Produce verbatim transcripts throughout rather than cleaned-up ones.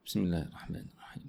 بسم الله الرحمن الرحيم.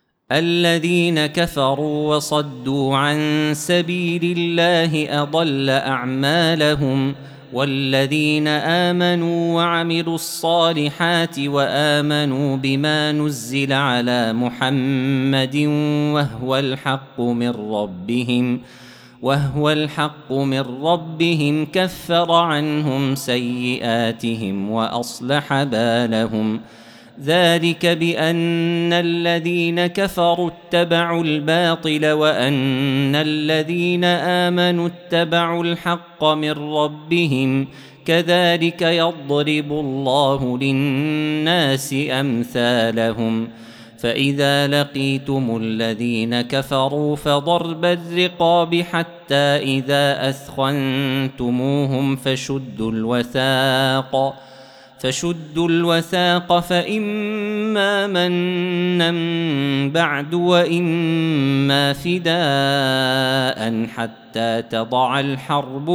الذين كفروا وصدوا عن سبيل الله أضل أعمالهم، والذين آمنوا وعملوا الصالحات وآمنوا بما نزل على محمد وهو الحق من ربهم وهو الحق من ربهم كفر عنهم سيئاتهم وأصلح بالهم. ذلك بأن الذين كفروا اتبعوا الباطل وأن الذين آمنوا اتبعوا الحق من ربهم، كذلك يضرب الله للناس أمثالهم. فإذا لقيتم الذين كفروا فضرب الرقاب حتى إذا أثخنتموهم فشدوا الوثاق فشدوا الوثاق فإما منا بعد وإما فداء حتى تضع الحرب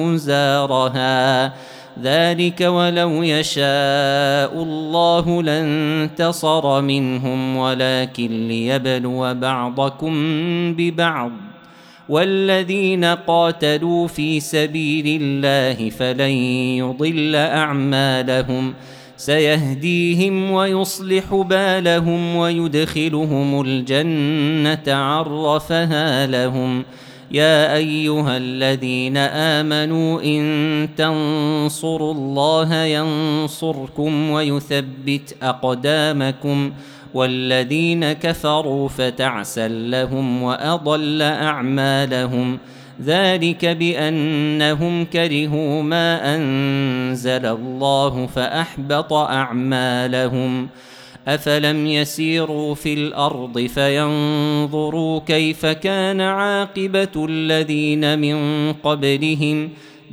أوزارها، ذلك ولو يشاء الله لانتصر منهم ولكن ليبلو بعضكم ببعض، والذين قاتلوا في سبيل الله فلن يضل أعمالهم، سيهديهم ويصلح بالهم ويدخلهم الجنة عرفها لهم. يا أيها الذين آمنوا إن تنصروا الله ينصركم ويثبت أقدامكم، والذين كفروا فتعسا لهم وأضل أعمالهم. ذلك بأنهم كرهوا ما أنزل الله فأحبط أعمالهم. أفلم يسيروا في الأرض فينظروا كيف كان عاقبة الذين من قبلهم،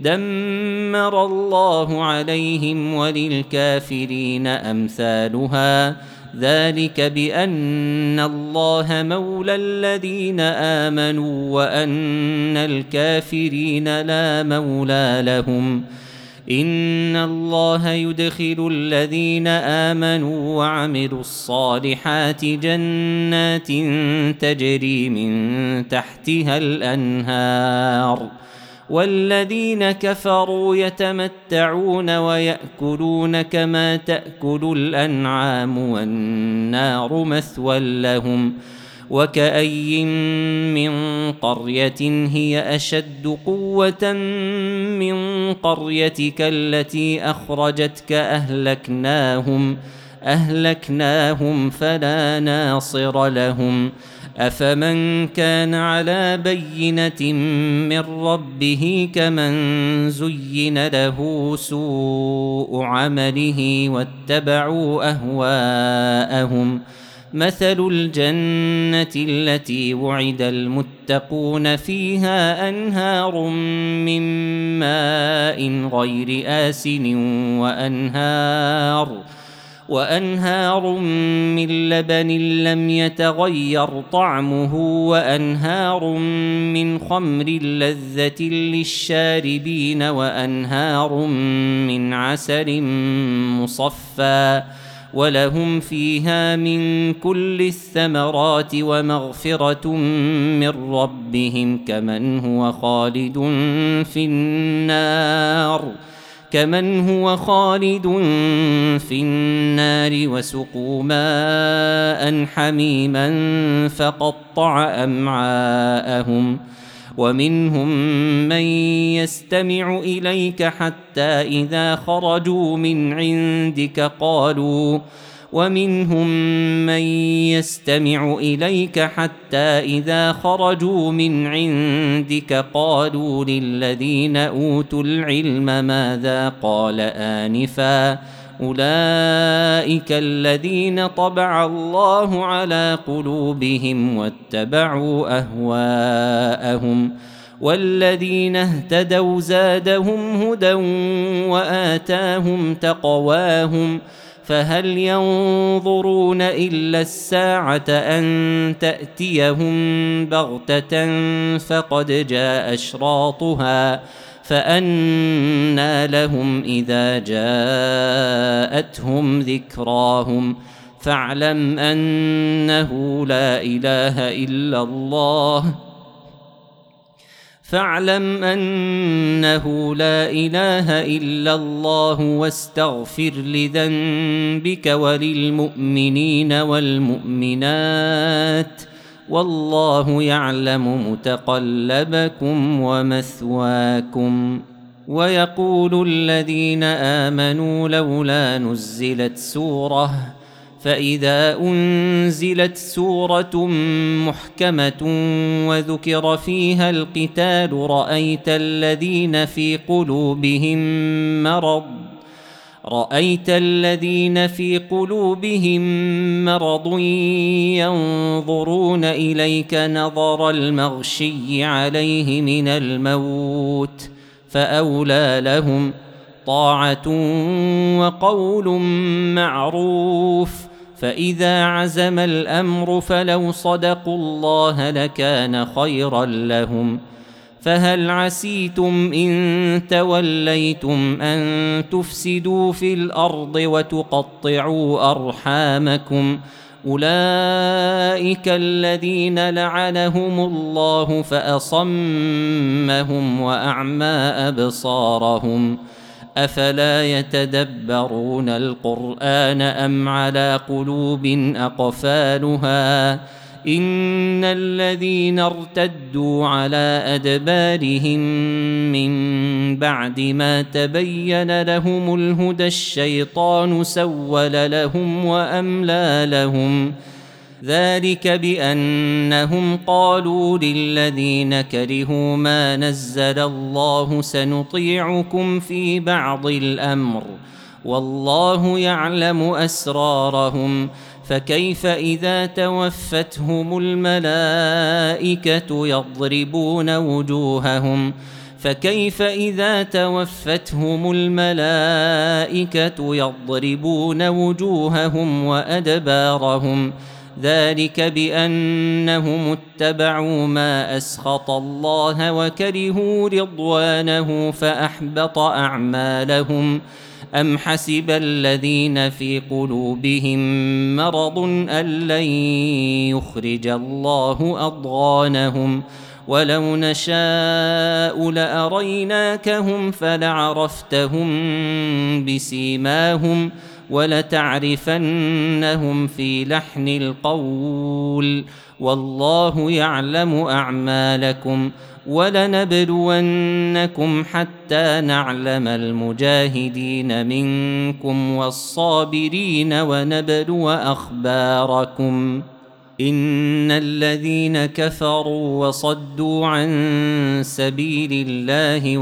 دمر الله عليهم وللكافرين أمثالها. ذلك بأن الله مولى الذين آمنوا وأن الكافرين لا مولى لهم. إن الله يدخل الذين آمنوا وعملوا الصالحات جنات تجري من تحتها الأنهار، والذين كفروا يتمتعون ويأكلون كما تأكل الأنعام والنار مثوى لهم. وكأي من قرية هي أشد قوة من قريتك التي أخرجتك أهلكناهم أهلكناهم فلا ناصر لهم. أفمن كان على بينة من ربه كمن زين له سوء عمله واتبعوا أهواءهم. مثل الجنة التي وعد المتقون فيها أنهار من ماء غير آسن وأنهار وأنهار من لبن لم يتغير طعمه وأنهار من خمر لذة للشاربين وأنهار من عسل مصفى، ولهم فيها من كل الثمرات ومغفرة من ربهم كمن هو خالد في النار كمن هو خالد في النار وسقوا ماء حميما فقطع أمعاءهم. ومنهم من يستمع إليك حتى إذا خرجوا من عندك قالوا ومنهم من يستمع إليك حتى إذا خرجوا من عندك قالوا للذين أوتوا العلم ماذا قال آنفا، أولئك الذين طبع الله على قلوبهم واتبعوا أهواءهم. والذين اهتدوا زادهم هدى وآتاهم تقواهم. فهل ينظرون إلا الساعة أن تأتيهم بغتة فقد جاء أشراطها، فأنى لهم إذا جاءتهم ذكراهم. فاعلم أنه لا إله إلا الله فاعلم أنه لا إله إلا الله واستغفر لذنبك وللمؤمنين والمؤمنات والله يعلم متقلبكم ومثواكم. ويقول الذين آمنوا لولا نزلت سورة فإذا أنزلت سورة محكمة وذكر فيها القتال رأيت الذين في قلوبهم مرض رأيت الذين في قلوبهم مرض ينظرون إليك نظر المغشي عليه من الموت فأولى لهم طاعة وقول معروف. فإذا عزم الأمر فلو صدقوا الله لكان خيرا لهم. فهل عسيتم إن توليتم أن تفسدوا في الأرض وتقطعوا أرحامكم أولئك الذين لعنهم الله فأصمهم وأعمى أبصارهم أفلا يتدبرون القرآن أم على قلوب أقفالها إن الذين ارتدوا على أدبارهم من بعد ما تبين لهم الهدى الشيطان سول لهم وأملى لهم ذلك بأنهم قالوا للذين كرهوا ما نزل الله سنطيعكم في بعض الأمر والله يعلم أسرارهم فكيف إذا توفتهم الملائكة يضربون وجوههم فكيف إذا توفتهم الملائكة يضربون وجوههم وأدبارهم ذلك بأنهم اتبعوا ما أسخط الله وكرهوا رضوانه فأحبط أعمالهم أم حسب الذين في قلوبهم مرض أن لن يخرج الله أضغانهم ولو نشاء لأريناكهم فلعرفتهم بسيماهم ولتعرفنهم في لحن القول والله يعلم أعمالكم ولنبلونكم حتى نعلم المجاهدين منكم والصابرين ونبلو أخباركم إن الذين كفروا وصدوا عن سبيل الله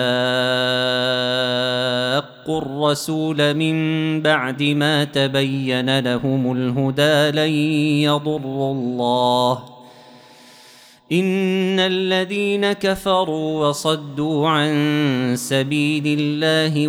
وشاقوا الرسول من بعد ما تبين لهم الهدى لن يضروا الله إن الذين كفروا وصدوا عن سبيل الله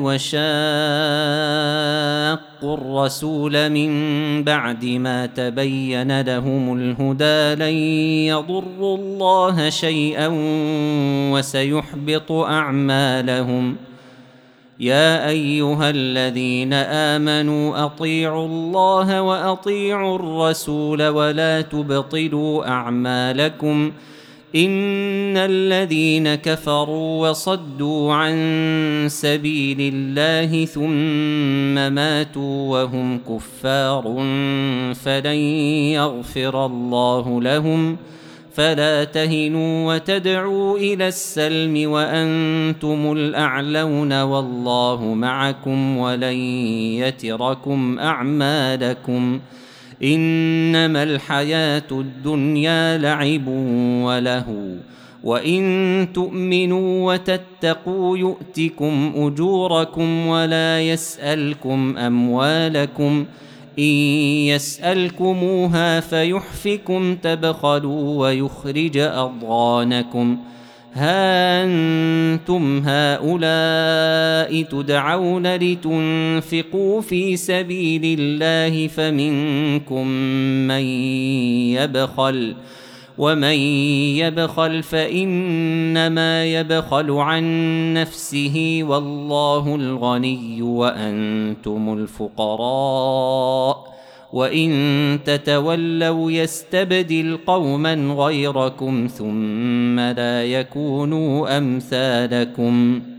وشاقوا الرسول من بعد ما تبين لهم الهدى لن يضروا الله شيئا وسيحبط أعمالهم يا أيها الذين آمنوا أطيعوا الله وأطيعوا الرسول ولا تبطلوا أعمالكم إن الذين كفروا وصدوا عن سبيل الله ثم ماتوا وهم كفار فلن يغفر الله لهم فلا تهنوا وتدعوا إلى السلم وأنتم الأعلون والله معكم ولن يتركم أعمالكم إنما الحياة الدنيا لعب ولهو وإن تؤمنوا وتتقوا يؤتكم أجوركم ولا يسألكم أموالكم إن يسألكموها فيحفكم تبخلوا ويخرج أضغانكم ها أنتم هؤلاء تدعون لتنفقوا في سبيل الله فمنكم من يبخل ومن يبخل فإنما يبخل عن نفسه والله الغني وأنتم الفقراء وإن تتولوا يستبدل قوما غيركم ثم لا يكونوا أمثالكم